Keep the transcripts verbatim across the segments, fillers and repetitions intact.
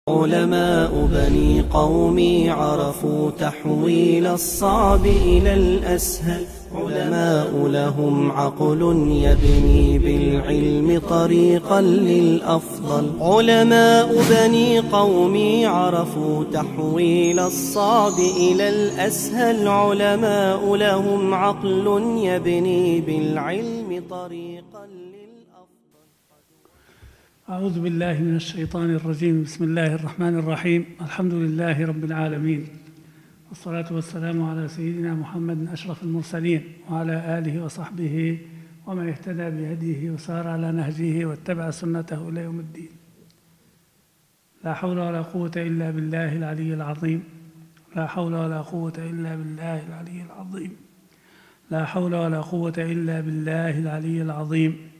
علماء بني قومي عرفوا تحويل الصعب إلى الأسهل. علماء لهم عقل يبني بالعلم طريقا للأفضل. علماء بني قومي عرفوا تحويل الصعب إلى الأسهل. علماء لهم عقل يبني بالعلم طريقا للأفضل. أعوذ بالله من الشيطان الرجيم. بسم الله الرحمن الرحيم. الحمد لله رب العالمين، والصلاة والسلام على سيدنا محمد أشرف المرسلين وعلى آله وصحبه ومن اهتدى بهديه وسار على نهجه واتبع سنته إلى يوم الدين. لا حول ولا قوة إلا بالله العلي العظيم. لا حول ولا قوة إلا بالله العلي العظيم. لا حول ولا قوة إلا بالله العلي العظيم.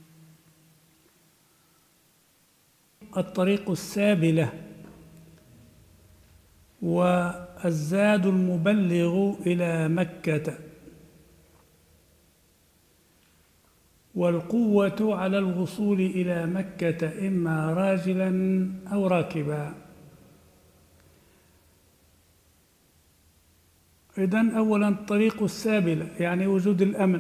الطريق السابلة والزاد المبلغ إلى مكة، والقوة على الوصول إلى مكة إما راجلا أو راكبا. إذن أولا الطريق السابلة يعني وجود الأمن،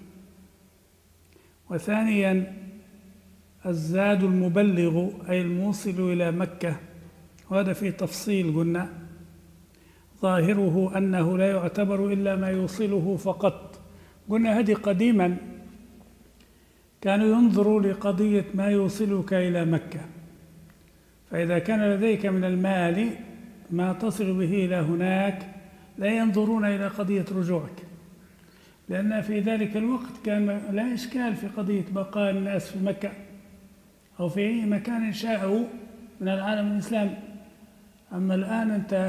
وثانيا الزاد المبلغ أي الموصل إلى مكة، وهذا فيه تفصيل. قلنا ظاهره أنه لا يعتبر إلا ما يوصله فقط. قلنا هذه قديما كانوا ينظروا لقضية ما يوصلك إلى مكة، فإذا كان لديك من المال ما تصل به إلى هناك لا ينظرون إلى قضية رجوعك، لأن في ذلك الوقت كان لا إشكال في قضية بقاء الناس في مكة أو في أي مكان شاءوا من العالم الإسلامي. أما الآن أنت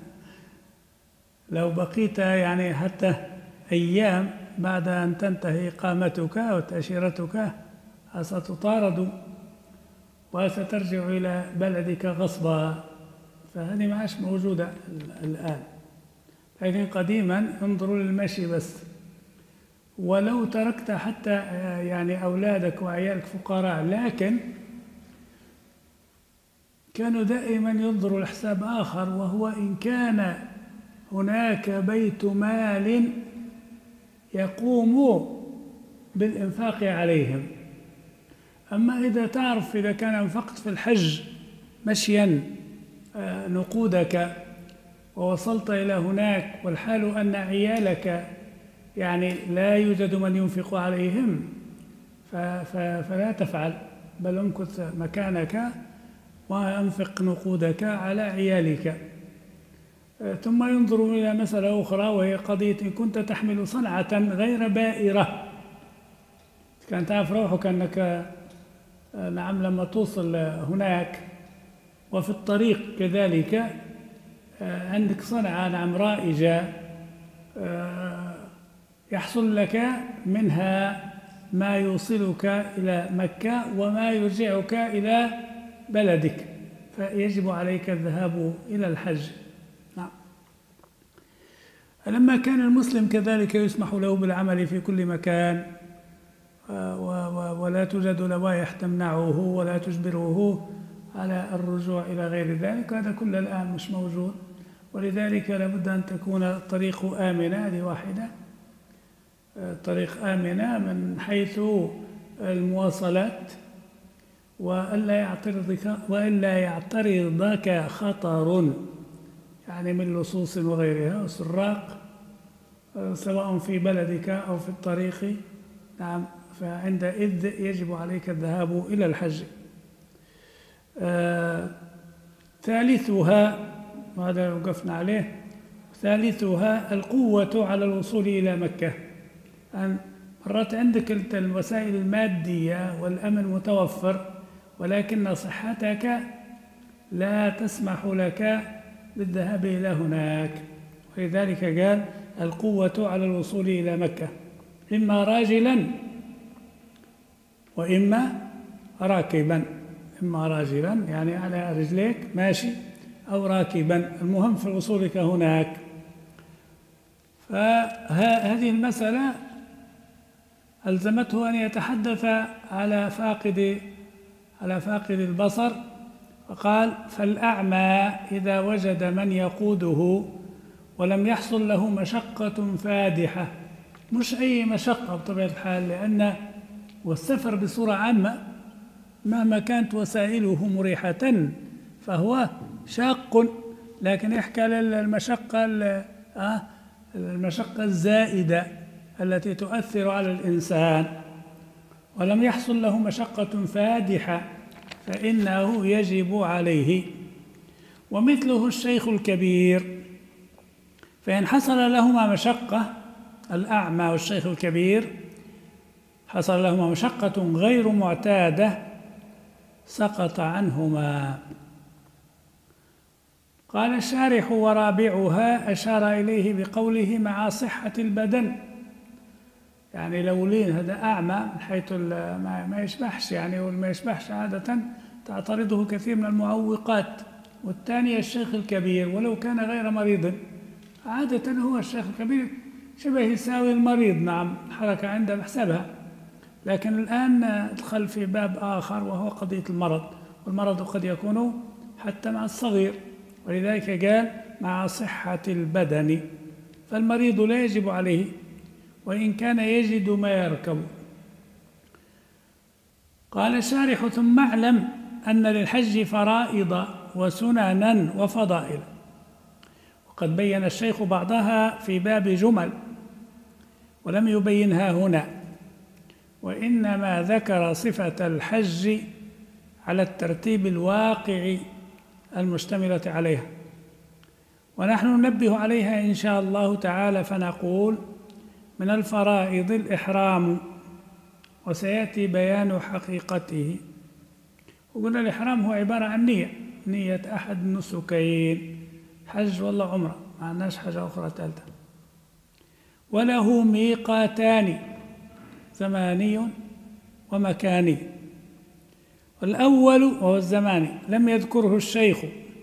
لو بقيت يعني حتى أيام بعد أن تنتهي إقامتك وتأشيرتك ستطارد وسترجع إلى بلدك غصبا، فهذه ما عادش موجودة الآن. لكن قديما انظروا للمشي بس، ولو تركت حتى يعني أولادك وعيالك فقراء، لكن كانوا دائما ينظروا لحساب آخر، وهو إن كان هناك بيت مال يقوم بالإنفاق عليهم. أما إذا تعرف إذا كان أنفقت في الحج مشيا نقودك ووصلت إلى هناك والحال أن عيالك يعني لا يوجد من ينفق عليهم فلا تفعل، بل امكث مكانك وأنفق نقودك على عيالك. ثم ينظروا إلى مسألة أخرى، وهي قضية إن كنت تحمل صنعة غير بائرة، كان تعرف روحك أنك نعم لما توصل هناك وفي الطريق كذلك عندك صنعة نعم رائجة يحصل لك منها ما يوصلك إلى مكة وما يرجعك إلى بلدك، فيجب عليك الذهاب إلى الحج. نعم. لما كان المسلم كذلك يسمح له بالعمل في كل مكان ولا توجد لوائح تمنعه ولا تجبره على الرجوع إلى غير ذلك، هذا كل الآن مش موجود. ولذلك لابد أن تكون الطريق آمنة، هذه واحدة، طريق آمنة من حيث المواصلات، وإلا يعترضك وإلا يعترضك خطر يعني من لصوص وغيرها وسراق، سواء في بلدك أو في الطريق. نعم، فعندئذ يجب عليك الذهاب إلى الحج. آه ثالثها، وهذا وقفنا عليه، ثالثها القوة على الوصول إلى مكة. أن مرات عندك الوسائل المادية والأمن متوفر، ولكن صحتك لا تسمح لك بالذهاب إلى هناك، ولذلك قال القوة على الوصول إلى مكة إما راجلا وإما راكبا. إما راجلا يعني على رجليك ماشي، أو راكبا، المهم في وصولك هناك. فهذه المسألة ألزمته أن يتحدث على فاقد على فاقد البصر فقال: فالأعمى إذا وجد من يقوده ولم يحصل له مشقة فادحة، مش أي مشقة بطبيعة الحال، لأن والسفر بصورة عامة مهما كانت وسائله مريحة فهو شاق، لكن يحكى للمشقة المشقة الزائدة التي تؤثر على الإنسان، ولم يحصل له مشقة فادحة فإنه يجب عليه. ومثله الشيخ الكبير، فإن حصل لهما مشقة، الأعمى والشيخ الكبير حصل لهما مشقة غير معتادة سقط عنهما. قال الشارح: ورابعها أشار إليه بقوله مع صحة البدن، يعني لو لين هذا أعمى من حيث ما يشبحش، يعني والما يشبحش عادة تعترضه كثير من المعوقات، والثاني الشيخ الكبير ولو كان غير مريض، عادة هو الشيخ الكبير شبه يساوي المريض، نعم حركة عنده بحسبها، لكن الآن ادخل في باب آخر وهو قضية المرض، والمرض قد يكون حتى مع الصغير، ولذلك قال مع صحة البدن، فالمريض لا يجب عليه وإن كان يجد ما يركب. قال الشارح: ثم اعلم أن للحج فرائض وسننا وفضائل، وقد بين الشيخ بعضها في باب جمل ولم يبينها هنا، وإنما ذكر صفة الحج على الترتيب الواقع المشتملة عليها، ونحن ننبه عليها إن شاء الله تعالى، فنقول: من الفرائض الإحرام، وسيأتي بيان حقيقته. وقلنا الإحرام هو عبارة عن نية، نية أحد النسكين، حج والله عمرة، ما عندناش حاجة أخرى ثالثة. وله ميقاتان، زماني ومكاني. والأول وهو الزماني لم يذكره الشيخ،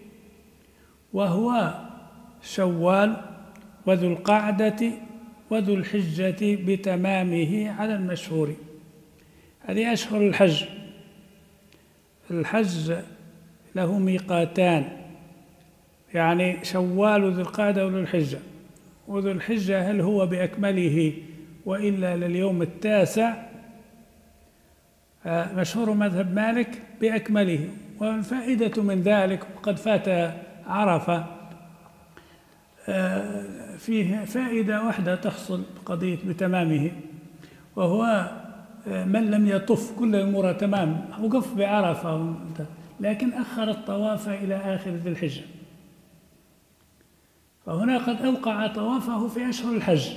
وهو شوال وذو القعدة وذو الحجة بتمامه على المشهور. هذه أشهر الحج. الحج له ميقاتان، يعني شوال وذو القعدة وذو الحجة. وذو الحجة هل هو بأكمله وإلا لليوم التاسع؟ مشهور مذهب مالك بأكمله، والفائدة من ذلك قد فات عرفة، فيه فائدة واحدة تحصل بقضية بتمامه، وهو من لم يطف كل الأمور تمام وقف بعرفة، لكن أخر الطواف إلى آخر ذي الحجة، فهنا قد أوقع طوافه في أشهر الحج،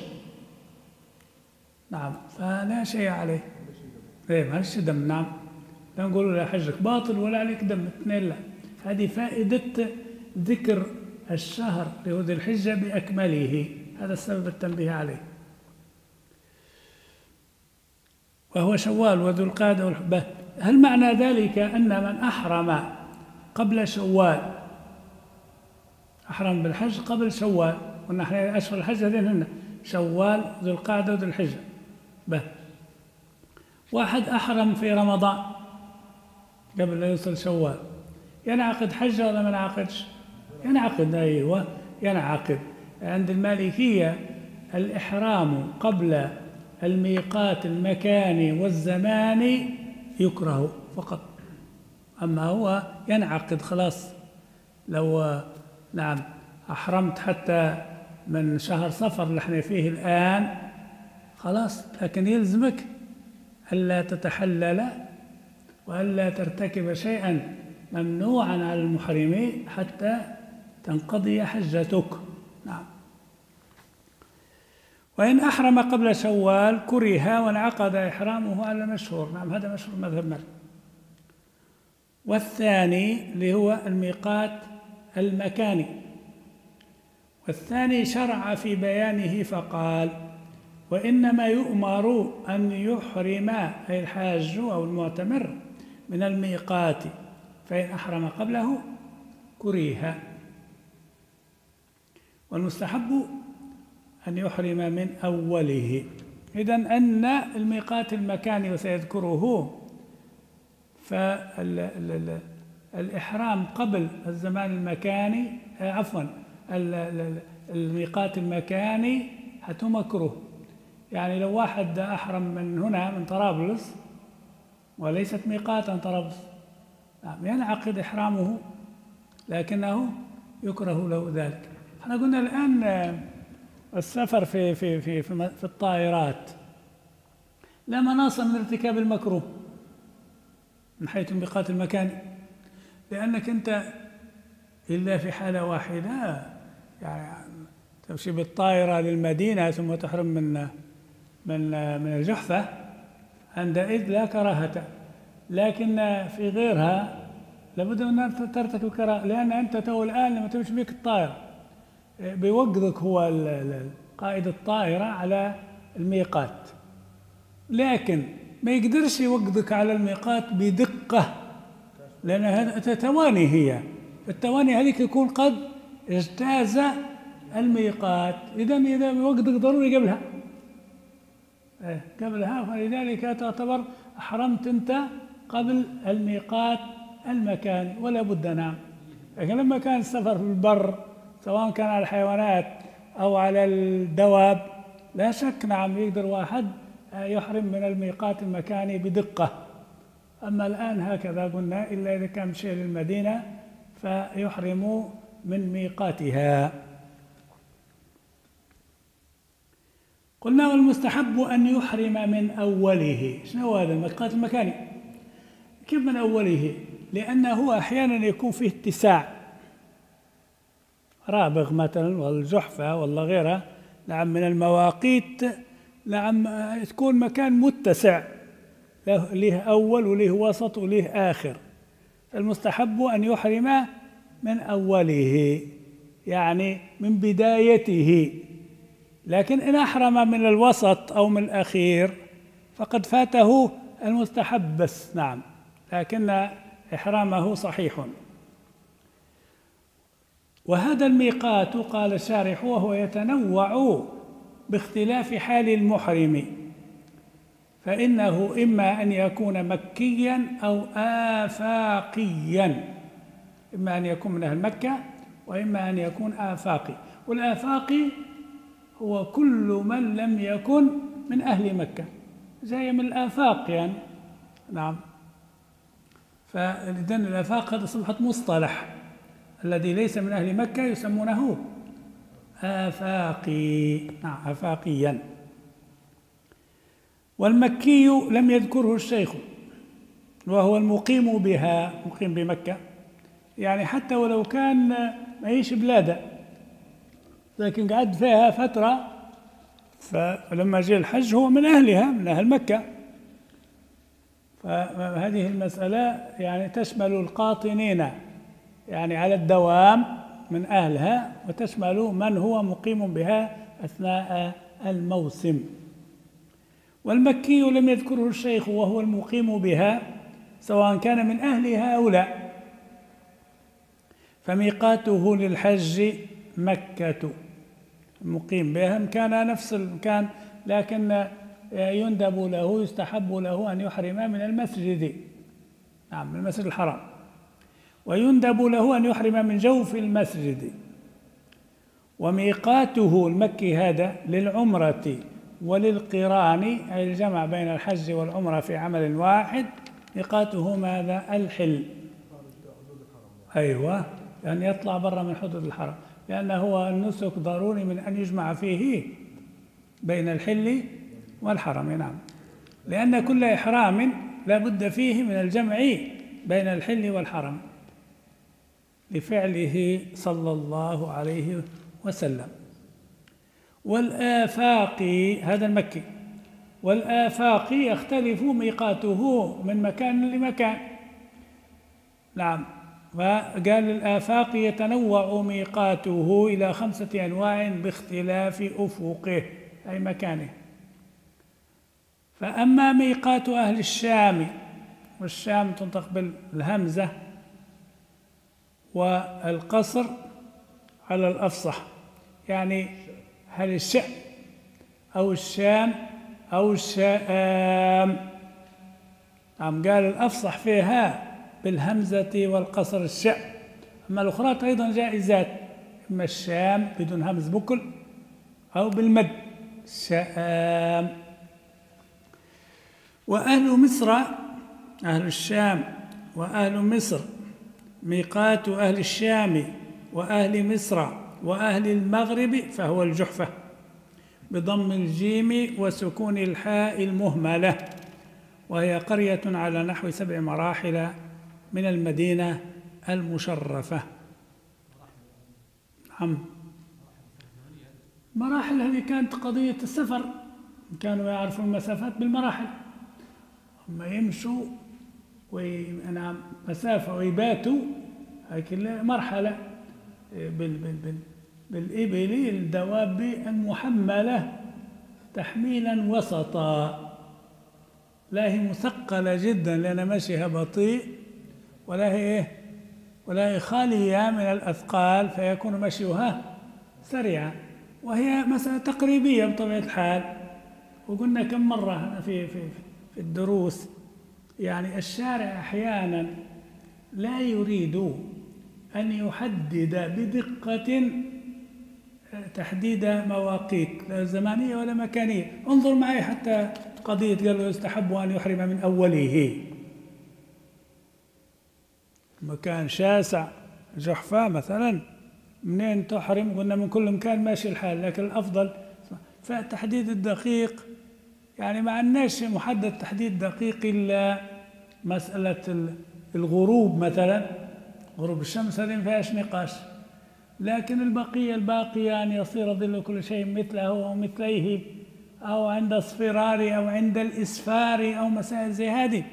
نعم، فلا شيء عليه، إيه ما ليش دم، نعم، لا نقول لا حجك باطل ولا عليك دم، اثنين لا. هذه فائدة ذكر الشهر لذي الحجة بأكمله، هذا السبب التنبيه عليه. وهو شوال وذو القعدة والحبة. هل معنى ذلك أن من أحرم قبل شوال، أحرم بالحج قبل شوال، ونحن أشهر الحج هذين هن شوال ذو القعدة وذو الحجة، به واحد أحرم في رمضان قبل لا يوصل شوال، ينعقد حجة ولا ما ينعقدش؟ ينعقد، أيوة ينعقد. عند المالكية الإحرام قبل الميقات المكاني والزماني يكره فقط، أما هو ينعقد خلاص. لو نعم أحرمت حتى من شهر صفر اللي احنا فيه الآن خلاص، لكن يلزمك ألا تتحلل وألا ترتكب شيئا ممنوعا على المحرمين حتى تنقضي حجتك، نعم. وإن أحرم قبل شوال كره وانعقد إحرامه على المشهور، نعم هذا مشهور مذهب مالك. والثاني اللي هو الميقات المكاني، والثاني شرع في بيانه فقال: وإنما يؤمر أن يحرم أي الحاج أو المعتمر من الميقات، فإن أحرم قبله كره. والمستحب أن يحرم من أوله. إذن أن الميقات المكاني وسيذكره، الإحرام قبل الزمان المكاني، عفوا الميقات المكاني حتى مكروه. يعني لو واحد أحرم من هنا من طرابلس وليست ميقاتا طرابلس، نعم ينعقد إحرامه لكنه يكره له ذلك. احنا قلنا الآن السفر في في في في, في الطائرات لا مناص من ارتكاب المكروه من حيث الميقات المكاني، لأنك أنت إلا في حالة واحدة، يعني تمشي بالطائرة للمدينة ثم تحرم من من من الجحفة، عندئذ لا كراهة. لكن في غيرها لابد من أن ترتكب كراهة، لأن أنت تو الآن لما تمشي بك الطائرة بيوقظك هو قائد الطائرة على الميقات، لكن ما يقدرش يوقظك على الميقات بدقة، لأن هذا تواني، هي التواني هذيك يكون قد اجتاز الميقات، إذا إذا يوقظك ضروري قبلها قبلها فلذلك تعتبر أحرمت أنت قبل الميقات المكاني ولا بد. نعم. لكن لما كان السفر في البر سواء كان على الحيوانات أو على الدواب لا شك نعم يقدر واحد يحرم من الميقات المكاني بدقة. أما الآن هكذا قلنا إلا إذا كان مشي للمدينة فيحرم من ميقاتها. قلنا والمستحب أن يحرم من أوله. شنو هذا الميقات المكاني؟ كيف من أوله؟ لأنه أحيانا يكون فيه اتساع، رابغ مثلا والجحفة ولا غيرها، نعم من المواقيت، نعم تكون مكان متسع له أول وله وسط وله آخر. المستحب أن يحرم من أوله يعني من بدايته، لكن إن أحرم من الوسط أو من الأخير فقد فاته المستحب بس. نعم، لكن إحرامه صحيح. وهذا الميقات قال الشارح وهو يتنوع باختلاف حال المحرم، فإنه إما أن يكون مكيا أو آفاقيا، إما أن يكون من أهل مكة وإما أن يكون آفاقي. والآفاقي هو كل من لم يكن من أهل مكة، زي من الآفاق يعني. نعم. فإذن الآفاق هذا أصبحت مصطلح، الذي ليس من أهل مكة يسمونه آفاقي. نعم، آفاقيا. والمكي لم يذكره الشيخ وهو المقيم بها، مقيم بمكة، يعني حتى ولو كان ما يعيش بلاده لكن قعد فيها فترة، فلما جاء الحج هو من أهلها، من أهل مكة. فهذه المسألة يعني تشمل القاطنين يعني على الدوام من أهلها، وتشمل من هو مقيم بها أثناء الموسم. والمكي لم يذكره الشيخ وهو المقيم بها سواء كان من أهلها أو لا، فميقاته للحج مكة، المقيم بها كان نفس المكان، لكن يندب له يستحب له أن يحرم من المسجد، نعم من المسجد الحرام، ويندب له أن يحرم من جوف المسجد. وميقاته المكي هذا للعمرة وللقران، أي الجمع بين الحج والعمرة في عمل واحد، ميقاته ماذا؟ الحل. أيوة، يعني يطلع برا من حدود الحرم، لأنه هو النسك ضروري من أن يجمع فيه بين الحل والحرم. نعم، لأن كل إحرام لا بد فيه من الجمع بين الحل والحرم لفعله صلى الله عليه وسلم. والآفاقي هذا المكي، والآفاقي يختلف ميقاته من مكان لمكان. نعم، وقال الآفاقي يتنوع ميقاته إلى خمسة أنواع باختلاف أفقه أي مكانه. فأما ميقات أهل الشام، والشام تنطق بالهمزة والقصر على الأفصح، يعني هل الشام أو الشام أو الشام. نعم، قال الأفصح فيها بالهمزة والقصر الشاء، أما الأخرى أيضا جائزات، إما الشام بدون همز بكل أو بالمد شام. وأهل مصر، أهل الشام وأهل مصر ميقات أهل الشام وأهل مصر وأهل المغرب فهو الجحفة بضم الجيم وسكون الحاء المهملة، وهي قرية على نحو سبع مراحل من المدينة المشرفة. نعم، مراحل هذه كانت قضية السفر، كانوا يعرفوا المسافات بالمراحل، هم يمشوا وينام مسافة ويباتوا هيك مرحلة بال بال بال بالإبل الدواب المحملة تحميلا وسطا، لا هي مثقلة جدا لأن مشيها بطيء، ولا هي ولا هي خالية من الأثقال فيكون مشيها سريعا، وهي مسألة تقريبية بطبيعة الحال. وقلنا كم مرة في في في الدروس يعني الشارع أحيانا لا يريد أن يحدد بدقة تحديد مواقيت لا زمانية ولا مكانية. انظر معي حتى قضية قالوا يستحب أن يحرم من أوله، مكان شاسع جحفة مثلا منين تحرم؟ قلنا من كل مكان ماشي الحال، لكن الأفضل فالتحديد الدقيق يعني ما عندناش محدد تحديد دقيق إلا مسألة الغروب مثلا، غروب الشمس هذه ما فيهاش نقاش، لكن البقية الباقية أن يصير ظل كل شيء مثله أو مثليه أو عند اصفرار أو عند الإسفار أو مسائل زي هذه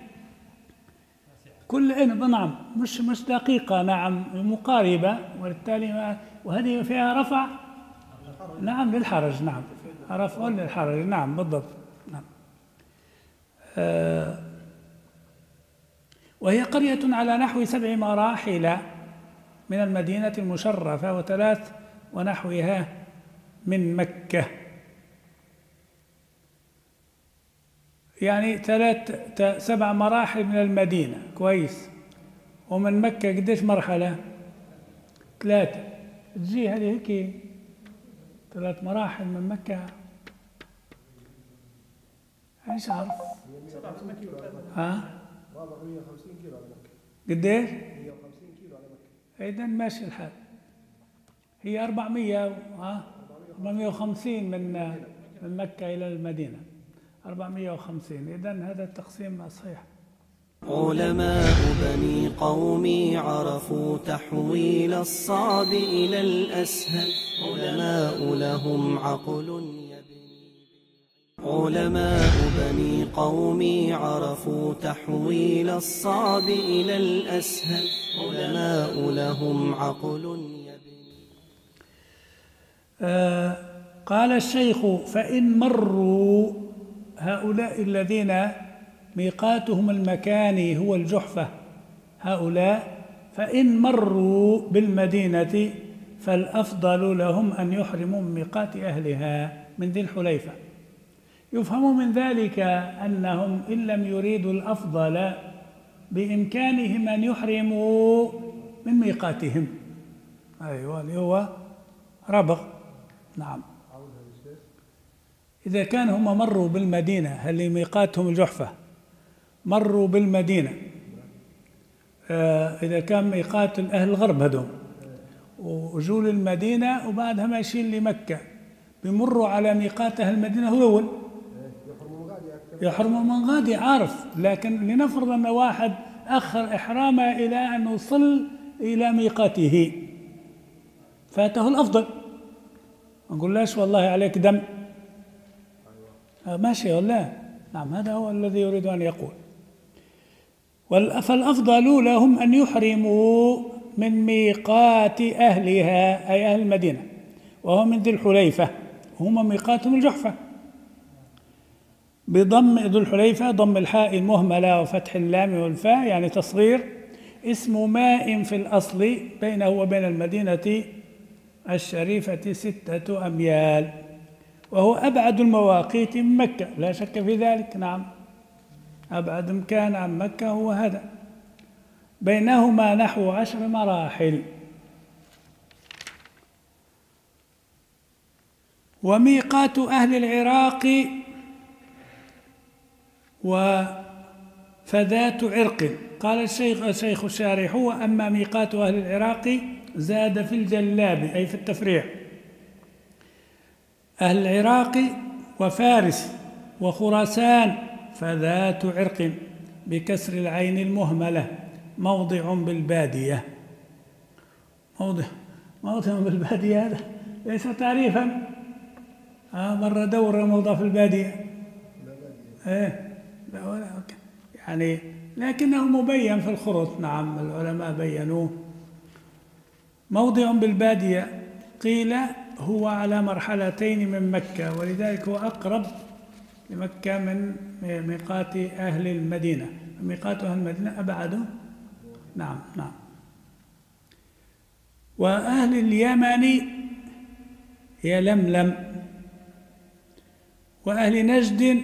كل نعم مش مش دقيقة، نعم مقاربة، وبالتالي وهذه فيها رفع نعم للحرج، نعم رفع للحرج، نعم بالضبط، نعم. آه وهي قرية على نحو سبع مراحل من المدينة المشرفة وثلاث ونحوها من مكة، يعني ثلاث سبع مراحل من المدينة كويس، ومن مكة قديش مرحلة؟ ثلاثة، تجي هذه هيك ثلاث مراحل من مكة، ايش عارف؟ ها؟ مية وخمسين كيلو على مكة. قديش؟ مية وخمسين كيلو على مكة. إذا ماشي الحال. هي أربعمية ها؟ أربعمية وخمسين من من مكة إلى المدينة. أربعمية وخمسين، إذا هذا التقسيم صحيح. علماء بني قومي عرفوا تحويل الصعب إلى الأسهل، علماء لهم عقل علماء بني قومي عرفوا تحويل الصعب إلى الأسهل، علماء لهم عقل آه قال الشيخ: فإن مروا هؤلاء الذين ميقاتهم المكاني هو الجحفة، هؤلاء فإن مروا بالمدينة فالأفضل لهم أن يحرموا من ميقات أهلها من ذي الحليفة. يفهم من ذلك أنهم إن لم يريدوا الأفضل بإمكانهم أن يحرموا من ميقاتهم، أيوة اللي هو ربغ. نعم، إذا كان هم مروا بالمدينة، هل ميقاتهم الجحفة، مروا بالمدينة، آه إذا كان ميقات أهل الغرب هذول وجوا للمدينة وبعدها ماشيين لمكة، بمروا على ميقات أهل المدينة هو أول يحرموا من غادي، عارف، لكن لنفرض أن واحد أخر إحرامه إلى أن وصل إلى ميقاته فاته الأفضل، ما نقولش والله عليك دم، ماشي ولا؟ نعم، هذا هو الذي يريد أن يقول. فالأفضل لهم أن يحرموا من ميقات أهلها أي أهل المدينة، وهو من ذي الحليفة، هم ميقاتهم الجحفة، بضم ذو الحليفة ضم الحاء المهملة وفتح اللام والفاء، يعني تصغير اسم ماء في الأصل بينه وبين المدينة الشريفة ستة أميال، وهو أبعد المواقيت من مكة لا شك في ذلك. نعم، أبعد مكان عن مكة هو هذا. بينهما نحو عشر مراحل. وميقات أهل العراق وفذات عرق. قال الشيخ الشيخ الشارح: وأما ميقات أهل العراق زاد في الجلاب، أي في التفريع، أهل العراق وفارس وخراسان فذات عرق بكسر العين المهملة، موضع بالبادية. موضع موضع بالبادية هذا ليس تعريفا، آه مرة دور موضع في البادية، ايه لا ولا يعني، لكنه مبين في الخرط. نعم العلماء بينوه. موضع بالبادية قيل هو على مرحلتين من مكة، ولذلك هو أقرب لمكة من ميقات أهل المدينة. ميقات أهل المدينة أبعد. نعم نعم. وأهل اليمن هي لملم، وأهل نجد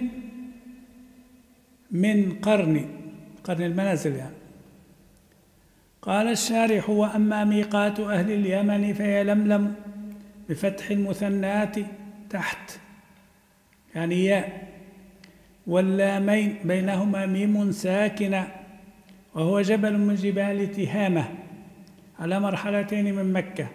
من قرن قرن المنازل يعني. قال الشارح: وأما ميقات أهل اليمن فهي لملم بفتح المثنات تحت يعني ياء، واللامين بينهما ميم ساكنة، وهو جبل من جبال تهامة على مرحلتين من مكة.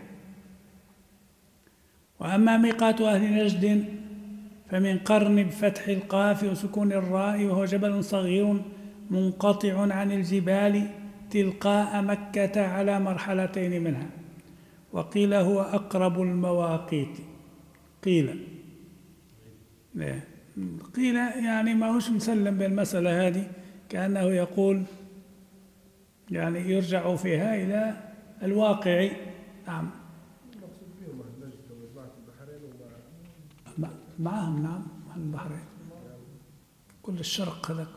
وأما ميقات أهل نجد فمن قرن بفتح القاف وسكون الراء، وهو جبل صغير منقطع عن الجبال تلقاء مكة على مرحلتين منها. وقيل هو أقرب المواقيت. قيل قيل يعني ما هوش مسلم بالمسألة هذه، كأنه يقول يعني يرجع فيها إلى الواقع. نعم معهم. نعم البحرين كل الشرق هذا.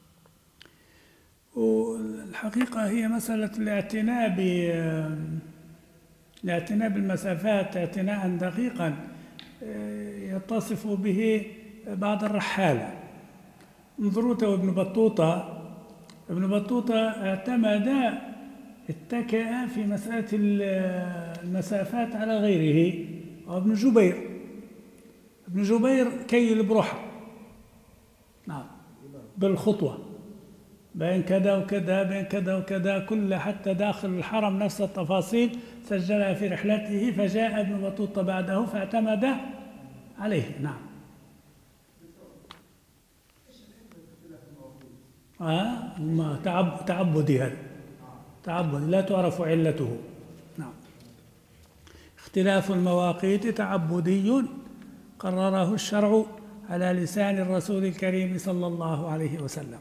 والحقيقة هي مسألة الاعتناء ب الاعتناء بالمسافات اعتناء دقيقا يتصف به بعض الرحالة. انظروا تو ابن بطوطة ابن بطوطة اعتمد اتكأ في مسألة المسافات على غيره. وابن جبير ابن جبير كيل بروحه، نعم بالخطوة بين كذا وكذا بين كذا وكذا، كل حتى داخل الحرم نفس التفاصيل سجلها في رحلته، فجاء ابن بطوطة بعده فاعتمد عليه. نعم آه ما تعب تعبدي هذا تعبدي لا تعرف علته. نعم اختلاف المواقيت تعبدي قرره الشرع على لسان الرسول الكريم صلى الله عليه وسلم.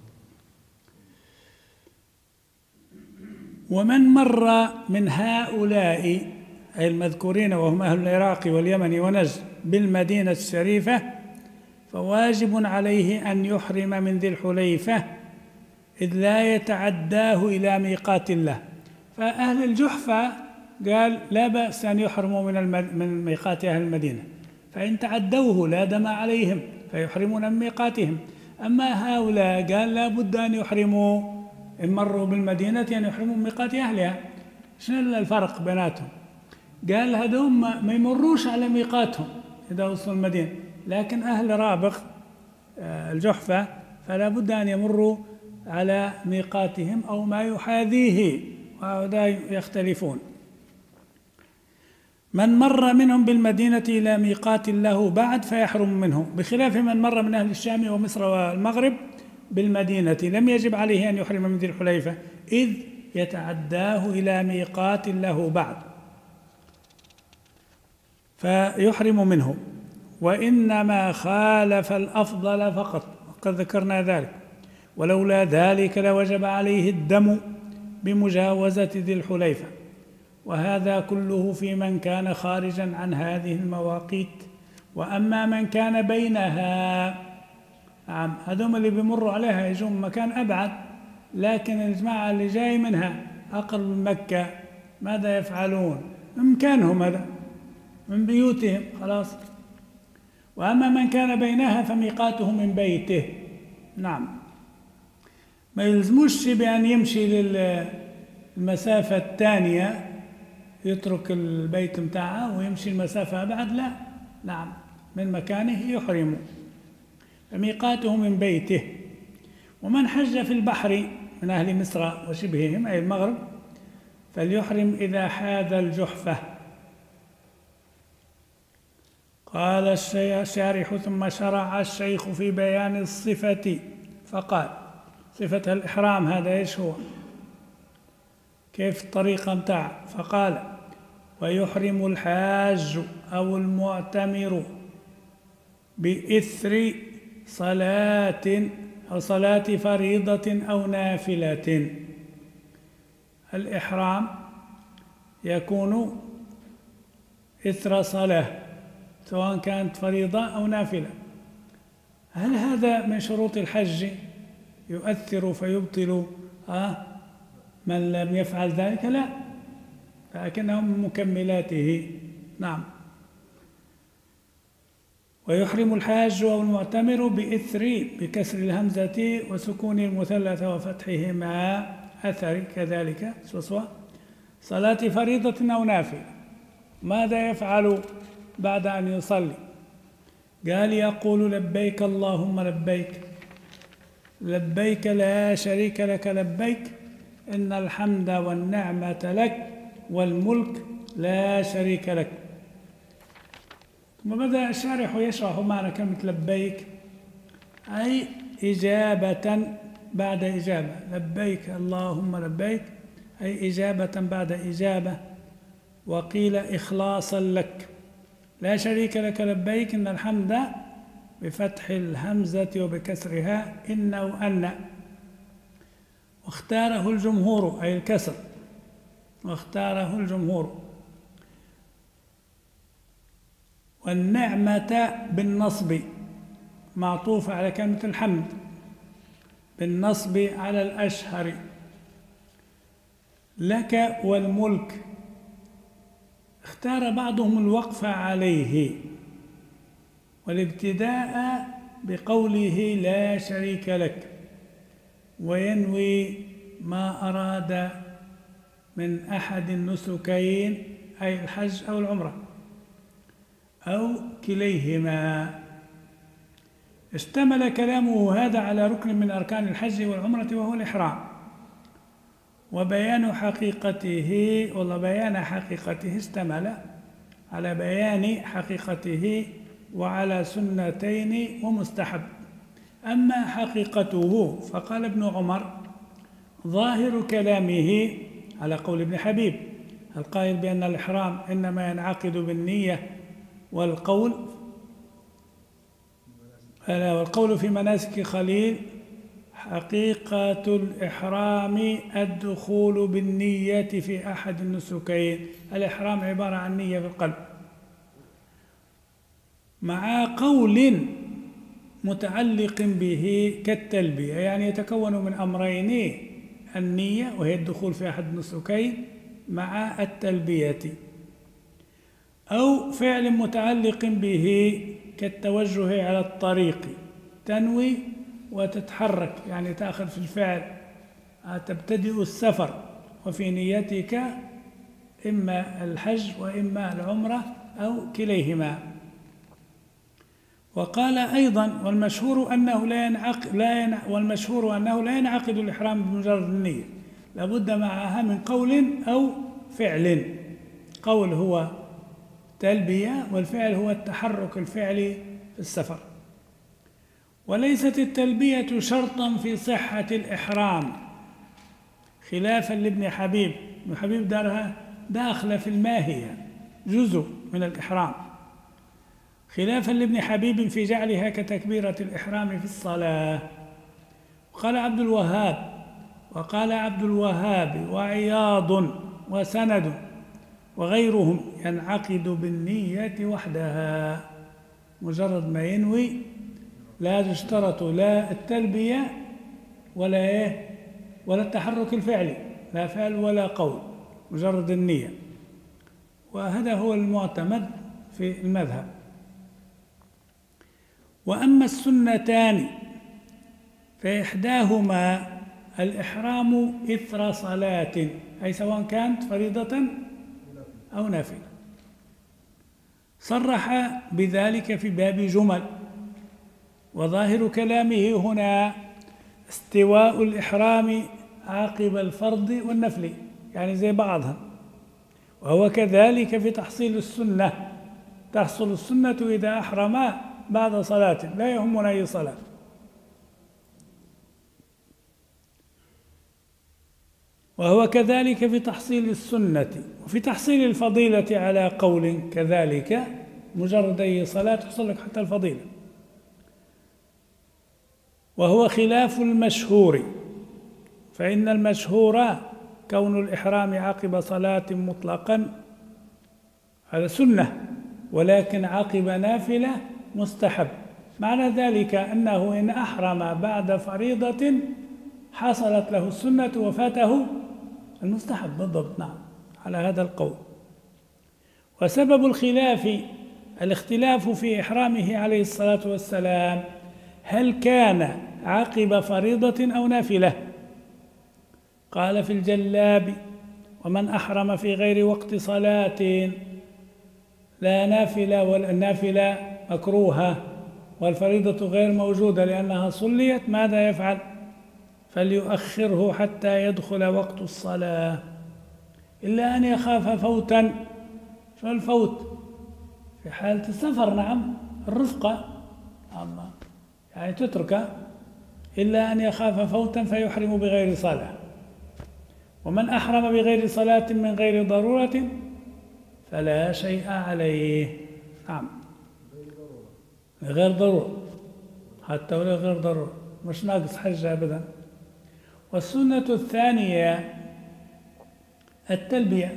ومن مر من هؤلاء أي المذكورين وهم أهل العراق واليمن ونجد بالمدينة الشريفة فواجب عليه أن يحرم من ذي الحليفة إذ لا يتعداه إلى ميقات الله. فأهل الجحفة قال لا بأس أن يحرموا من من ميقات أهل المدينة، فإن تعدوه لا دم عليهم فيحرمون من ميقاتهم. أما هؤلاء قال لا بد أن يحرموا إن مروا بالمدينة أن يحرموا من ميقات أهلها. شنو الفرق بيناتهم؟ قال هذول ما يمروش على ميقاتهم إذا وصلوا المدينة، لكن أهل رابغ الجحفة فلا بد أن يمروا على ميقاتهم أو ما يحاذيه، وهؤلاء يختلفون. من مر منهم بالمدينة إلى ميقات له بعد فيحرم منه، بخلاف من مر من أهل الشام ومصر والمغرب بالمدينة لم يجب عليه أن يحرم من ذي الحليفة إذ يتعداه إلى ميقات له بعد فيحرم منه، وإنما خالف الأفضل فقط، وقد ذكرنا ذلك. ولولا ذلك لوجب عليه الدم بمجاوزة ذي الحليفة، وهذا كله في من كان خارجا عن هذه المواقيت. وأما من كان بينها، نعم هذوم اللي بيمروا عليها يجون مكان أبعد، لكن الجماعة اللي جاي منها أقرب من مكة ماذا يفعلون؟ من مكانهم هذا من بيوتهم خلاص. وأما من كان بينها فميقاته من بيته. نعم ما يلزموش بأن يمشي للمسافة الثانية، يترك البيت متاعه ويمشي المسافة أبعد، لا، نعم، من مكانه يحرم. فميقاته من بيته. ومن حج في البحر من أهل مصر وشبههم أي المغرب فليحرم إذا حاذ الجحفة. قال الشارح: ثم شرع الشيخ في بيان الصفة فقال: صفة الإحرام هذا إيش هو؟ كيف الطريقة متاع؟ فقال: ويحرم الحاج أو المعتمر بإثر صلاة أو صلاة فريضة أو نافلة. الإحرام يكون إثر صلاة سواء كانت فريضة أو نافلة. هل هذا من شروط الحج يؤثر فيبطل آه من لم يفعل ذلك؟ لا، لكنه من مكملاته. نعم. ويحرم الحاج أو المعتمر بإثر بكسر الهمزة وسكون المثلث وفتحهما أثر كذلك سوسوة صلاة فريضة أو نافلة. ماذا يفعل بعد أن يصلي؟ قال: يقول: لبيك اللهم لبيك، لبيك لا شريك لك لبيك، إن الحمد والنعمة لك والملك لا شريك لك. ثم بدأ الشارح يشرح معنى كلمة لبيك، أي إجابة بعد إجابة. لبيك اللهم لبيك أي إجابة بعد إجابة. وقيل إخلاصا لك. لا شريك لك لبيك، إن الحمد بفتح الهمزة وبكسرها إن وأن. واختاره الجمهور أي الكسر، واختاره الجمهور. والنعمة بالنصب معطوفة على كلمة الحمد، بالنصب على الأشهر. لك والملك اختار بعضهم الوقف عليه والابتداء بقوله لا شريك لك، وينوي ما أراد من أحد النسكين أي الحج أو العمرة أو كليهما. اشتمل كلامه هذا على ركن من أركان الحج والعمرة وهو الإحرام، وبيان حقيقته والله بيان حقيقته اشتمل على بيان حقيقته وعلى سنتين ومستحب. أما حقيقته فقال ابن عمر: ظاهر كلامه على قول ابن حبيب القائل بأن الإحرام إنما ينعقد بالنية والقول والقول في مناسك خليل. حقيقة الإحرام الدخول بالنية في أحد النسكين. الإحرام عبارة عن نية في القلب مع قول متعلق به كالتلبية، يعني يتكون من أمرين: النية وهي الدخول في أحد النسكين مع التلبية، أو فعل متعلق به كالتوجه على الطريق، تنوي وتتحرك يعني تأخذ في الفعل، تبتدئ السفر وفي نيتك إما الحج وإما العمرة أو كليهما. وقال أيضا: والمشهور أنه لا ينعقد لا ينع والمشهور أنه لا ينعقد الإحرام بمجرد النية، لابد معها من قول أو فعل. قول هو تلبية، والفعل هو التحرك الفعلي في السفر. وليست التلبية شرطا في صحة الإحرام، خلافا لابن حبيب. ابن حبيب دارها داخلة في الماهية، جزء من الإحرام، خلافا لابن حبيب في جعلها كتكبيرة الإحرام في الصلاة. وقال عبد الوهاب وقال عبد الوهاب وعياض وسند وغيرهم: ينعقد بالنية وحدها، مجرد ما ينوي، لا يشترط لا التلبية ولا إيه ولا التحرك الفعلي، لا فعل ولا قول، مجرد النية. وهذا هو المعتمد في المذهب. وأما السنتان فإحداهما الإحرام إثر صلاة، أي سواء كانت فريضة أو نافلة. صرح بذلك في باب جمل، وظاهر كلامه هنا استواء الإحرام عقب الفرض والنفل، يعني زي بعضها. وهو كذلك في تحصيل السنة، تحصل السنة إذا أحرم بعد صلاة، لا يهمنا أي صلاة. وهو كذلك في تحصيل السنة، وفي تحصيل الفضيلة على قول كذلك، مجرد أي صلاة تحصل لك حتى الفضيلة. وهو خلاف المشهور، فإن المشهور كون الإحرام عقب صلاة مطلقا هذا سنة، ولكن عقب نافلة مستحب. معنى ذلك أنه إن أحرم بعد فريضة حصلت له السنة وفاته المستحب بالضبط، نعم، على هذا القول. وسبب الخلاف الاختلاف في إحرامه عليه الصلاة والسلام، هل كان عقب فريضة أو نافلة؟ قال في الجلاب: ومن أحرم في غير وقت صلاة لا نافلة، والنافلة مكروهة والفريضة غير موجودة لأنها صليت، ماذا يفعل؟ فليؤخره حتى يدخل وقت الصلاة، إلا أن يخاف فوتا. شو الفوت؟ في حالة السفر، نعم، الرفقة، أما يعني تترك، إلا أن يخاف فوتا فيحرم بغير صلاة. ومن أحرم بغير صلاة من غير ضرورة فلا شيء عليه، نعم، غير ضرورة، حتى ولا غير ضرورة، مش ناقص حج أبدا. والسنة الثانية التلبية،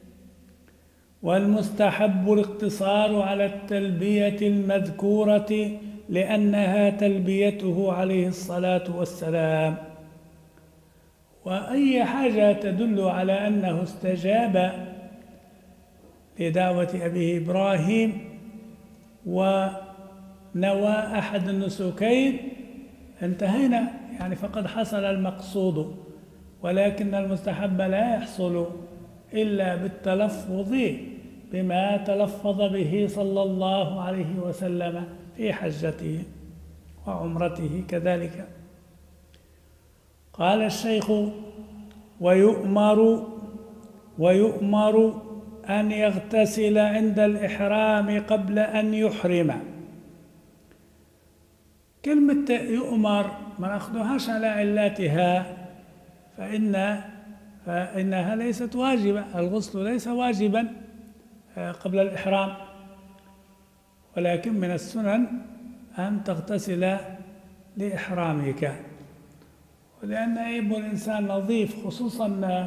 والمستحب الاقتصار على التلبية المذكورة لأنها تلبيته عليه الصلاة والسلام. وأي حاجة تدل على أنه استجاب لدعوة أبيه إبراهيم ونوى أحد النسكين انتهينا، يعني فقد حصل المقصود. ولكن المستحب لا يحصل إلا بالتلفظ بما تلفظ به صلى الله عليه وسلم في حجته وعمرته كذلك. قال الشيخ: ويؤمر ويؤمر أن يغتسل عند الإحرام قبل أن يحرم. كلمة يؤمر ما نأخذهاش على علاتها، فإن فإنها ليست واجبة، الغسل ليس واجبا قبل الإحرام، ولكن من السنن أن تغتسل لإحرامك، ولأن يجب الإنسان نظيف، خصوصا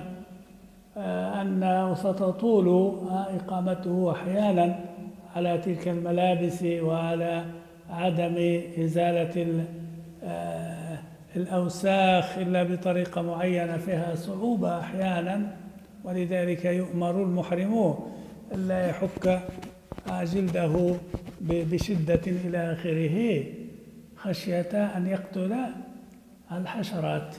أن ستطول إقامته أحيانا على تلك الملابس وعلى عدم إزالة الأوساخ إلا بطريقة معينة فيها صعوبة أحيانا، ولذلك يؤمر المحرمون ألا يحك جلده بشدة إلى آخره خشية أن يقتل الحشرات.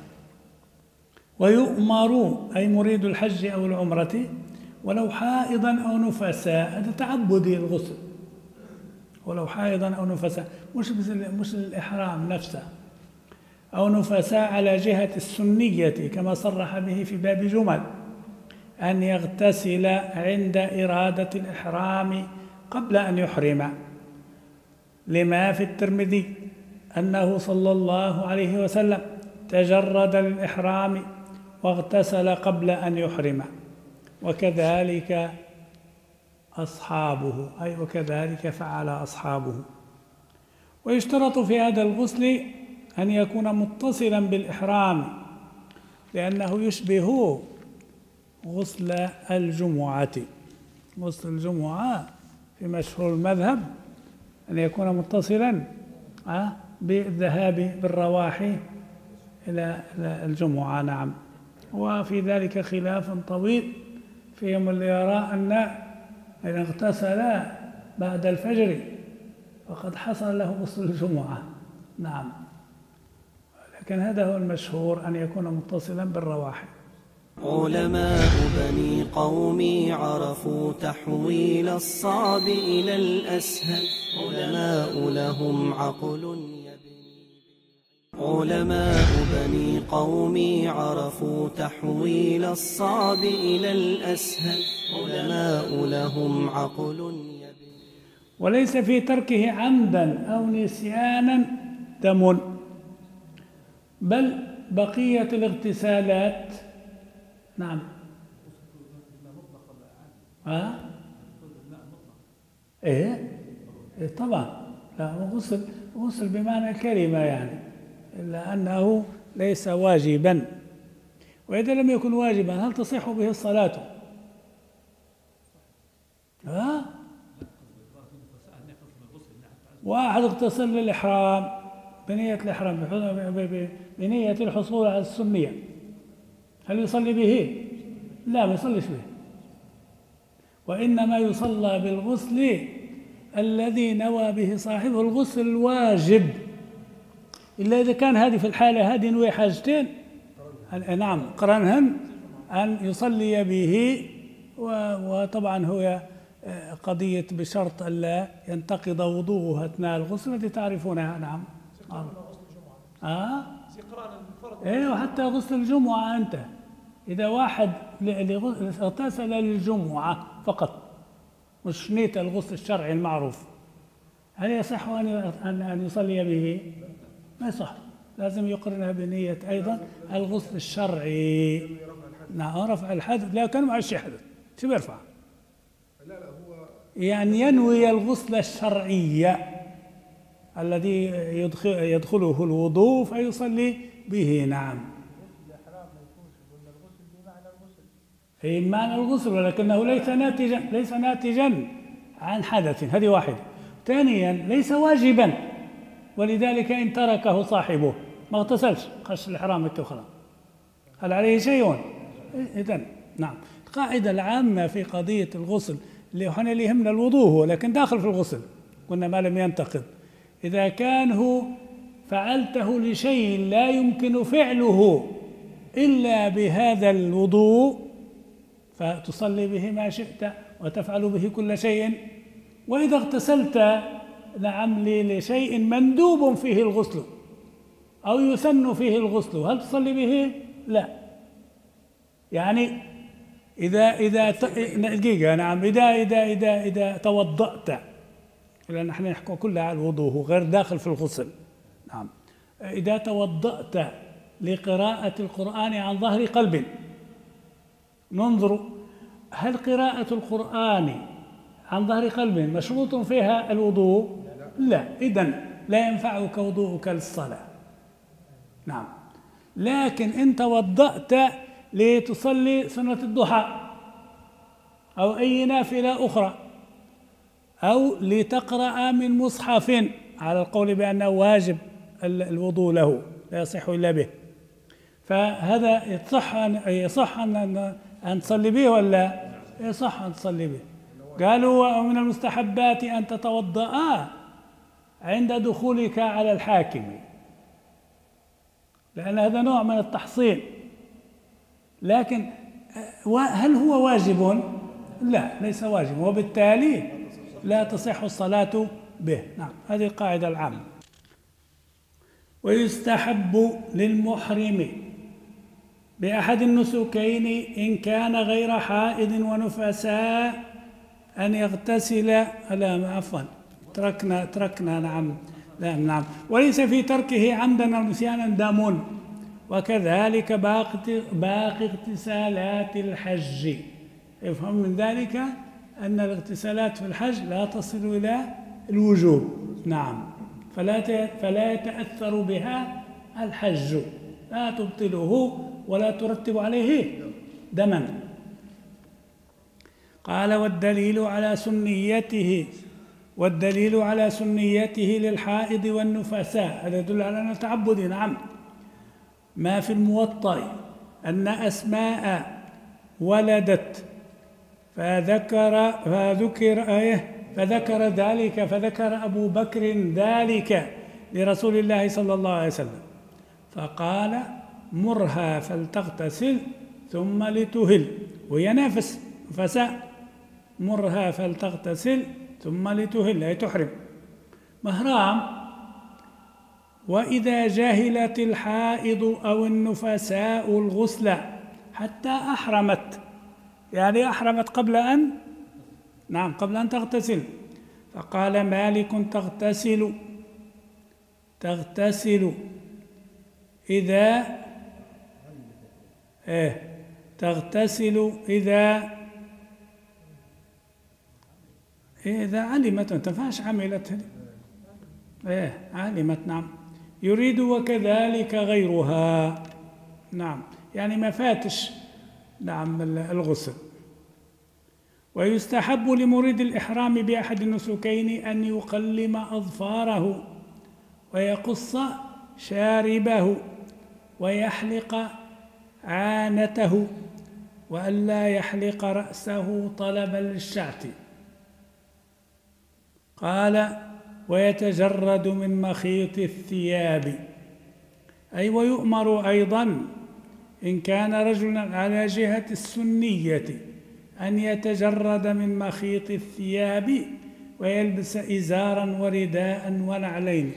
ويؤمر أي مريد الحج أو العمرة ولو حائضا أو نفساء، هذا تعبدي الغسل، ولو حائضا أو نفساء، مش مش الإحرام نفسه، أو نفساء على جهة السنية كما صرح به في باب جمل، أن يغتسل عند إرادة الإحرام قبل أن يحرم، لما في الترمذي أنه صلى الله عليه وسلم تجرد للإحرام واغتسل قبل أن يحرم، وكذلك أصحابه، أي وكذلك فعل أصحابه. ويشترط في هذا الغسل أن يكون متصلا بالإحرام، لأنه يشبه غسل الجمعة. غسل الجمعة في مشهور المذهب أن يكون متصلا بالذهاب بالرواح إلى الجمعة، نعم. وفي ذلك خلاف طويل فيهم اللي يرى أن إن اغتسل بعد الفجر فقد حصل له غسل الجمعة، نعم، لكن هذا هو المشهور أن يكون متصلا بالرواحل. علماء بني قومي عرفوا تحويل الصعب إلى الأسهل. علماء لهم عقل يبني. علماء بني قومي عرفوا تحويل الصعب إلى الأسهل. علماء لهم عقل يبني. وليس في تركه عمدا أو نسيانا دم، بل بقية الاغتسالات. نعم. ها؟ إيه؟ إيه طبعا. لا، غسل غسل بمعنى كلمة يعني، إلا أنه ليس واجبا. وإذا لم يكن واجبا هل تصح به الصلاة؟ ها؟ واحد اغتسل للإحرام بنية الإحرام بنية الحصول على السنية، هل يصلي به؟ لا، ما يصليش به، وإنما يصلى بالغسل الذي نوى به صاحبه الغسل الواجب، إلا إذا كان هذه في الحالة هذه نوي حاجتين، نعم قرنهن، أن يصلي به، وطبعا هو قضية بشرط ألا ينتقض وضوءه أثناء الغسل التي تعرفونها. نعم. آه. إيه، وحتى غسل الجمعة أنت إذا واحد اغتسل للجمعة فقط، مش نية الغسل الشرعي المعروف، هل يصح أن أن يصلي به؟ ما يصح، لازم يقرنها بنية أيضا الغسل الشرعي. نعم، رفع الحدث، لا كان معه شيء حدث، شو بيرفع؟ لا لا هو يعني ينوي الغسل الشرعي الذي يدخل يدخله الوضوء فيصلي به. نعم. هي معنى الغسل، ولكنه ليس ناتجا ليس ناتجا عن حدث، هذه واحدة. ثانيا ليس واجبا، ولذلك إن تركه صاحبه ما اغتسلش، خش الإحرام الأخرى، هل عليه شيء؟ إذن نعم، القاعدة العامة في قضية الغسل اللي احنا اللي يهمنا الوضوء هو، لكن داخل في الغسل قلنا ما لم ينتقض، إذا كان هو فعلته لشيء لا يمكن فعله إلا بهذا الوضوء فتصلي به ما شئت وتفعل به كل شيء. وإذا اغتسلت نعم لشيء مندوب فيه الغسل أو يسن فيه الغسل، هل تصلي به؟ لا. يعني إذا إذا دقيقة، نعم، إذا إذا إذا إذا توضأت، لأن نحن نحكي كلها على الوضوء غير داخل في الغسل. نعم، إذا توضأت لقراءة القرآن عن ظهر قلب، ننظر هل قراءة القرآن عن ظهر قلب مشروط فيها الوضوء؟ لا، إذن لا ينفعك وضوءك للصلاة. نعم، لكن إن توضأت لتصلي سنة الضحى أو أي نافلة أخرى أو لتقرأ من مصحف على القول بأنه واجب الوضوء له لا يصح إلا به، فهذا يصح يصح أن أن تصلي به ولا يصح أن تصلي به؟ قالوا ومن المستحبات أن تتوضأ عند دخولك على الحاكم، لأن هذا نوع من التحصين، لكن هل هو واجب؟ لا، ليس واجب، وبالتالي لا تصح الصلاة به. نعم، هذه القاعدة العامة. ويستحب للمحرم بأحد النسكين إن كان غير حائض ونفساء أن يغتسل، لا عفوا تركنا تركنا نعم لا نعم وليس في تركه عمدا أو نسيانا دم، وكذلك باقي باقي اغتسالات الحج. يفهم من ذلك أن الاغتسالات في الحج لا تصل إلى الوجوب. نعم، فلا فلا يتأثر بها الحج، لا تبطله ولا ترتب عليه دما. قال والدليل على سنيته والدليل على سنيته للحائض والنفساء، هذا يدل على أن تعبد. نعم، ما في الموطأ أن أسماء ولدت فذكر فذكر آية فذكر ذلك فذكر أبو بكر ذلك لرسول الله صلى الله عليه وسلم، فقال مرها فلتغتسل ثم لتهل، وهي نفس نفساء، مرها فلتغتسل ثم لتهل أي تحرم. محرام. وإذا جهلت الحائض أو النفساء الغسل حتى أحرمت، يعني أحرمت قبل أن نعم قبل أن تغتسل، فقال مالك تغتسل تغتسل إذا إيه تغتسل إذا إذا علمت، ما تنفعش عملت، إيه علمت. نعم. يريد وكذلك غيرها، نعم يعني ما فاتش نعم الغسل. ويستحب لمريد الإحرام بأحد النسكين أن يقلم أظفاره ويقص شاربه ويحلق عانته، وألا يحلق رأسه طلبا للشعث. قال ويتجرد من مخيط الثياب، أي ويؤمر أيضا إن كان رجلا على جهة السنية أن يتجرد من مخيط الثياب ويلبس إزارا ورداء ونعلين.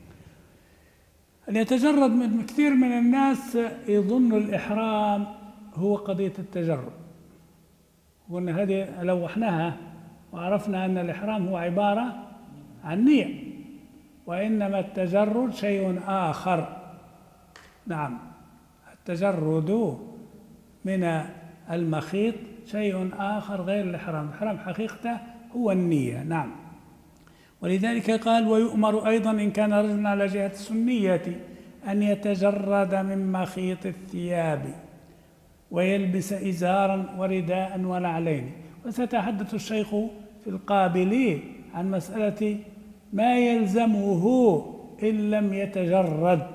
أن يتجرد من كثير من الناس يظن الإحرام هو قضية التجرد، وأن هذه لوحناها وعرفنا أن الإحرام هو عبارة عن نية، وإنما التجرد شيء آخر. نعم التجرد من المخيط شيء آخر غير الإحرام، الإحرام حقيقته هو النية. نعم. ولذلك قال ويؤمر أيضا إن كان رجل على جهة السنية أن يتجرد من مخيط الثياب ويلبس إزارا ورداء ونعلين. وسيتحدث الشيخ في القابل عن مسألة ما يلزمه إن لم يتجرد.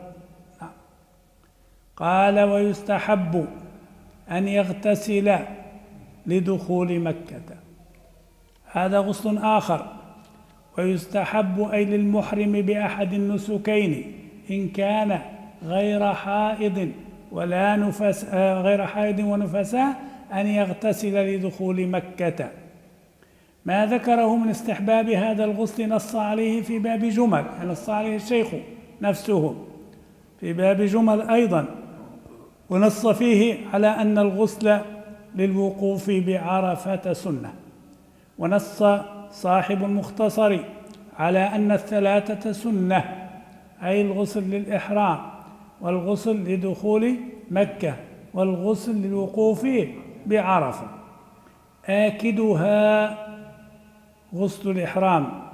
قال ويستحب أن يغتسل لدخول مكة، هذا غسل آخر. ويستحب أي للمحرم بأحد النسكين إن كان غير حائض ولا نفس غير حائض ونفساء أن يغتسل لدخول مكة. ما ذكره من استحباب هذا الغسل نص عليه في باب جمل، نص عليه الشيخ نفسه في باب جمل أيضا، ونص فيه على أن الغسل للوقوف بعرفة سنة. ونص صاحب المختصر على أن الثلاثة سنة، أي الغسل للإحرام والغسل لدخول مكة والغسل للوقوف بعرفة. آكدها غسل الإحرام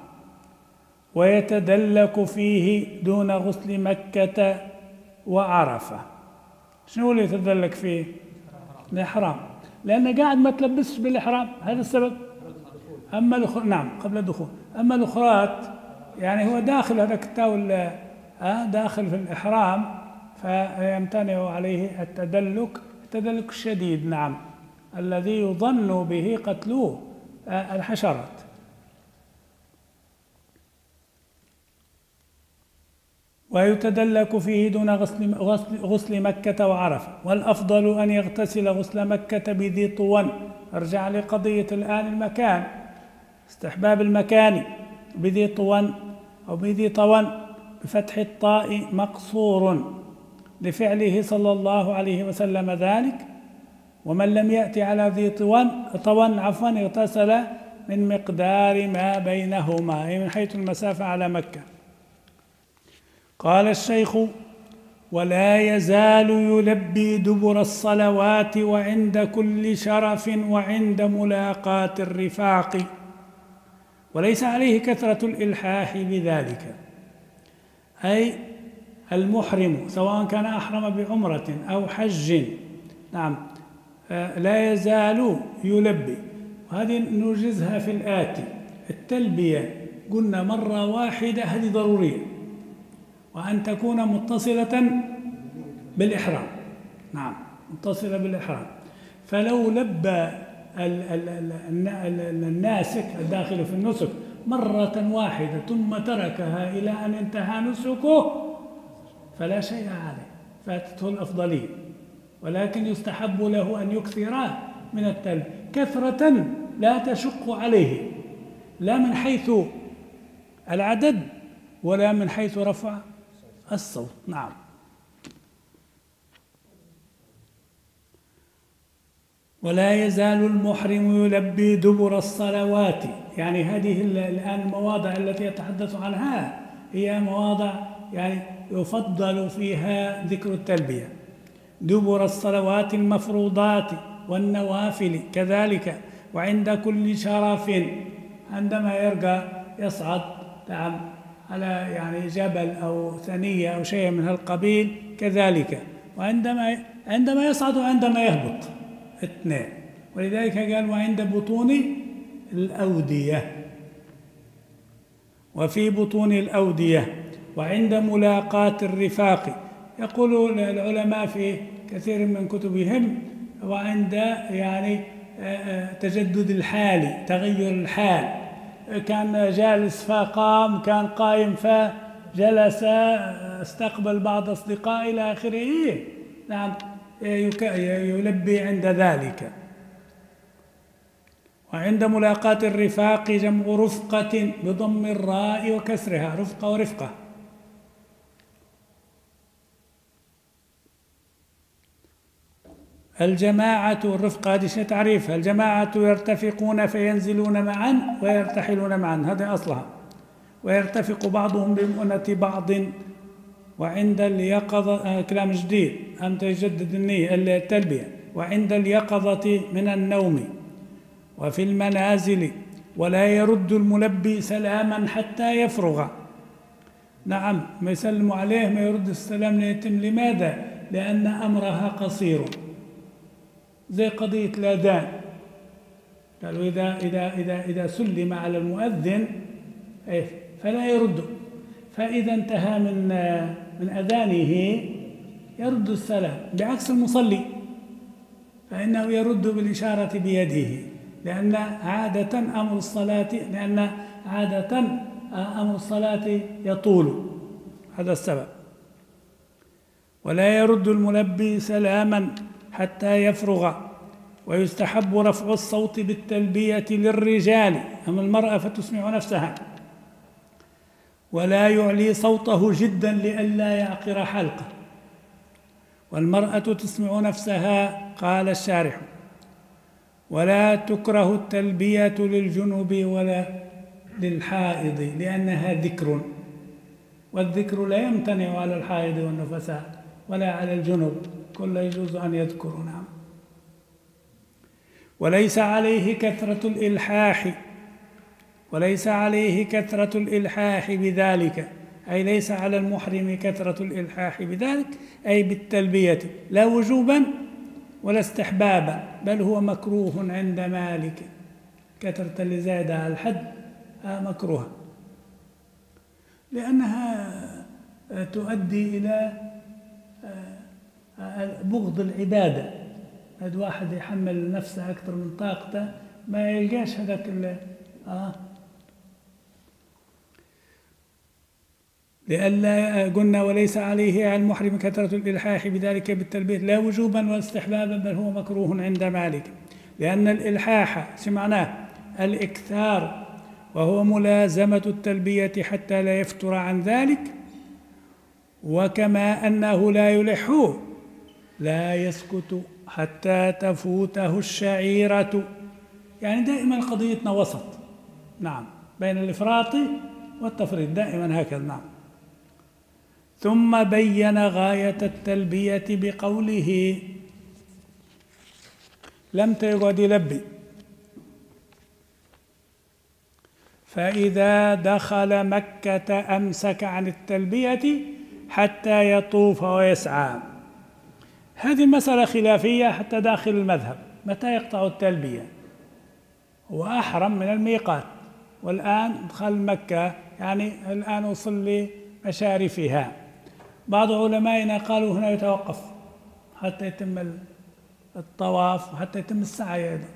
ويتدلك فيه دون غسل مكة وعرفة. شنو اللي يتدلك فيه؟ الإحرام، لأنه قاعد ما تلبسش بالإحرام، هذا السبب. أما الأخرى نعم قبل الدخول، أما الأخرات يعني هو داخل هذا التاول آه داخل في الإحرام فيمتنع عليه التدلك، التدلك الشديد نعم الذي يظن به قتل آه الحشرات. ويتدلك فيه دون غسل, غسل, غسل مكة وعرفة. والأفضل أن يغتسل غسل مكة بذي طوى. أرجع لقضية الآن المكان، استحباب المكان بذي طوى أو بذي طوى بفتح الطاء مقصور لفعله صلى الله عليه وسلم ذلك. ومن لم يأتي على ذي طوى طوى عفوا اغتسل من مقدار ما بينهما، أي من حيث المسافة على مكة. قال الشيخ ولا يزال يلبي دبر الصلوات وعند كل شرف وعند ملاقاة الرفاق، وليس عليه كثرة الإلحاح بذلك. أي المحرم سواء كان أحرم بعمرة أو حج نعم لا يزال يلبي. وهذه نوجزها في الآتي. التلبية قلنا مرة واحدة هذه ضرورية، وأن تكون متصلة بالإحرام. نعم متصلة بالإحرام. فلو لبى الناسك الداخل في النسك مرة واحدة ثم تركها إلى أن انتهى نسكه فلا شيء عليه، فاتته الأفضلية، ولكن يستحب له أن يكثر من التلبية كثرة لا تشق عليه، لا من حيث العدد ولا من حيث رفع الصوت. نعم. ولا يزال المحرم يلبي دبر الصلوات، يعني هذه الآن المواضع التي يتحدث عنها هي مواضع يعني يفضل فيها ذكر التلبية. دبر الصلوات المفروضات والنوافل كذلك، وعند كل شرف، عندما يرقى يصعد نعم على يعني جبل أو ثنية أو شيء من هالقبيل كذلك، وعندما عندما يصعد وعندما يهبط اثنين. ولذلك قال وعند بطون الأودية، وفي بطون الأودية، وعند ملاقاة الرفاق. يقول العلماء في كثير من كتبهم وعند يعني تجدد الحال، تغير الحال، كان جالس فقام، كان قائم فجلس، استقبل بعض أصدقاء إلى آخره. نعم يلبي عند ذلك. وعند ملاقاة الرفاق جمع رفقة بضم الراء وكسرها، رفقة ورفقة. الجماعة والرفقة هذه شيء تعريفها، الجماعة يرتفقون فينزلون معا ويرتحلون معا، هذا أصلها. ويرتفق بعضهم بمؤنة بعض. وعند اليقظة، كلام جديد أم تجدد النية التلبية. وعند اليقظة من النوم. وفي المنازل. ولا يرد الملبي سلاما حتى يفرغ. نعم ما يسلم عليه، ما يرد السلام ليتم. لماذا؟ لأن أمرها قصير، زي قضية الأذان. قالوا إذا إذا إذا إذا سلم على المؤذن فلا يرد، فإذا انتهى من من أذانه يرد السلام، بعكس المصلي فإنه يرد بالإشارة بيده، لأن عادة أمر الصلاة لأن عادة أمر الصلاة يطول، هذا السبب. ولا يرد الملبي سلاما حتى يفرغ. ويستحب رفع الصوت بالتلبية للرجال، أما المرأة فتسمع نفسها. ولا يعلي صوته جدا لئلا يعقر حلقه. والمرأة تسمع نفسها، قال الشارح. ولا تكره التلبية للجنب ولا للحائض لأنها ذكر، والذكر لا يمتنع على الحائض والنفساء ولا على الجنب، كل يجوز أن يذكروا. نعم. وليس عليه كثرة الإلحاح وليس عليه كثرة الإلحاح بذلك، أي ليس على المحرم كثرة الإلحاح بذلك، أي بالتلبية، لا وجوبا ولا استحبابا، بل هو مكروه عند مالك. كثرة اللي زاد على الحد مكروه، لأنها تؤدي إلى بغض العبادة. هذا واحد يحمل نفسه أكثر من طاقته ما يلقاش هذاك آه لئلا قلنا وليس عليه على المحرم كثرة الإلحاح بذلك بالتلبية، لا وجوبا ولا استحبابا، بل هو مكروه عند مالك. لأن الإلحاح معناه الإكثار، وهو ملازمة التلبية حتى لا يفتر عن ذلك. وكما أنه لا يلح لا يسكت حتى تفوته الشعيرة، يعني دائما قضيتنا وسط. نعم، بين الإفراط والتفريط دائما هكذا. نعم. ثم بين غاية التلبية بقوله لم تيقعد يلبي، فإذا دخل مكة أمسك عن التلبية حتى يطوف ويسعى. هذه المسألة خلافية حتى داخل المذهب، متى يقطع التلبية؟ هو أحرم من الميقات، والآن دخل مكة، يعني الآن وصل لمشارفها. بعض علمائنا قالوا هنا يتوقف حتى يتم الطواف وحتى يتم السعي أيضا.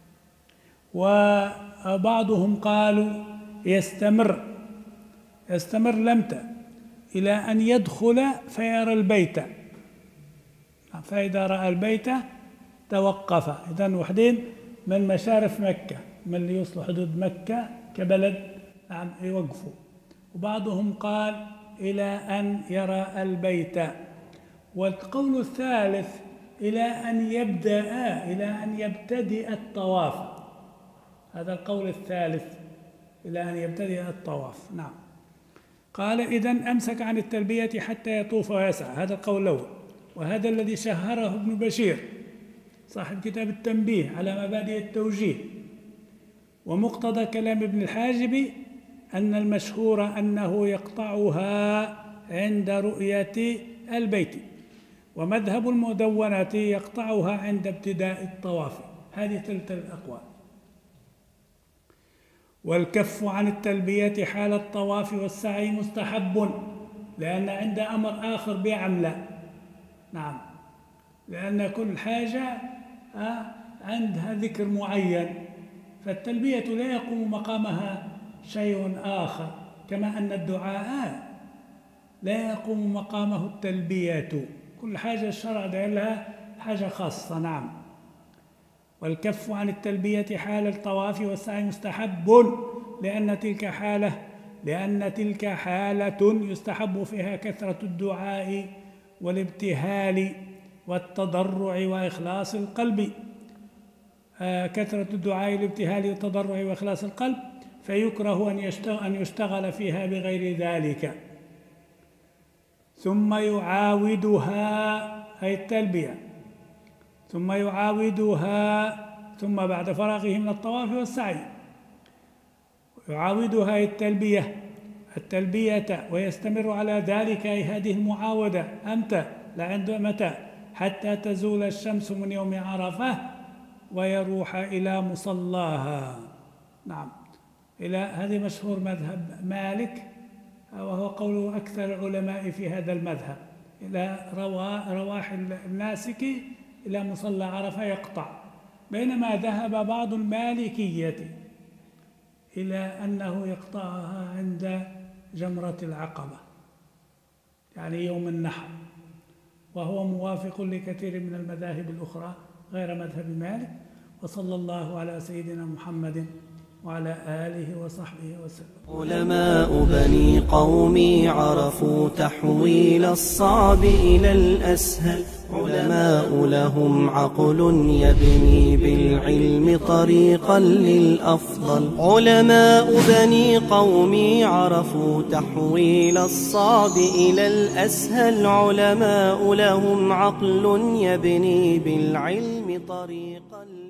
وبعضهم قالوا يستمر يستمر لمتى إلى أن يدخل فيرى البيت، فإذا رأى البيت توقف. إذن وحدين من مشارف مكة، من اللي يوصلوا حدود مكة كبلد نعم يوقفوا. وبعضهم قال إلى أن يرى البيت. والقول الثالث إلى أن يبدأ، إلى أن يبتدئ الطواف. هذا القول الثالث، إلى أن يبتدئ الطواف. نعم. قال إذن أمسك عن التلبية حتى يطوف ويسعى. هذا القول الأول، وهذا الذي شهره ابن بشير صاحب كتاب التنبيه على مبادئ التوجيه. ومقتضى كلام ابن الحاجب أن المشهور أنه يقطعها عند رؤية البيت، ومذهب المدونة يقطعها عند ابتداء الطواف. هذه تلك الأقوال. والكف عن التلبية حال الطواف والسعي مستحب، لأن عند أمر آخر بيعمله. نعم، لأن كل حاجة عندها ذكر معين، فالتلبية لا يقوم مقامها شيء آخر، كما أن الدعاء لا يقوم مقامه التلبية. كل حاجة الشرع داير لها حاجة خاصة. نعم. والكف عن التلبية حال الطواف والسعي مستحب، لأن تلك حالة لأن تلك حالة يستحب فيها كثرة الدعاء والابتهال والتضرع وإخلاص القلب. آه كثرة الدعاء والابتهال والتضرع وإخلاص القلب، فيكره أن يشتغل, أن يشتغل فيها بغير ذلك. ثم يعاودها أي التلبية، ثم يعاودها ثم بعد فراغه من الطواف والسعي يعاودها أي التلبية التلبية ويستمر على ذلك، أي هذه المعاودة أمتى لا عند متى؟ حتى تزول الشمس من يوم عرفة ويروح إلى مصلاها. نعم. إلى هذه مشهور مذهب مالك، وهو قول أكثر العلماء في هذا المذهب، إلى رواح الناسك إلى مصلى عرفة يقطع. بينما ذهب بعض المالكية إلى أنه يقطعها عند جمرة العقبة، يعني يوم النحر، وهو موافق لكثير من المذاهب الأخرى غير مذهب مالك. وصلى الله على سيدنا محمد وعلى آله وصحبه وسلم. علماء بني قومي عرفوا تحويل الصعب إلى الأسهل، علماء لهم عقل يبني بالعلم طريقا للأفضل. علماء بني قومي عرفوا تحويل الصعب إلى الأسهل، علماء لهم عقل يبني بالعلم طريقا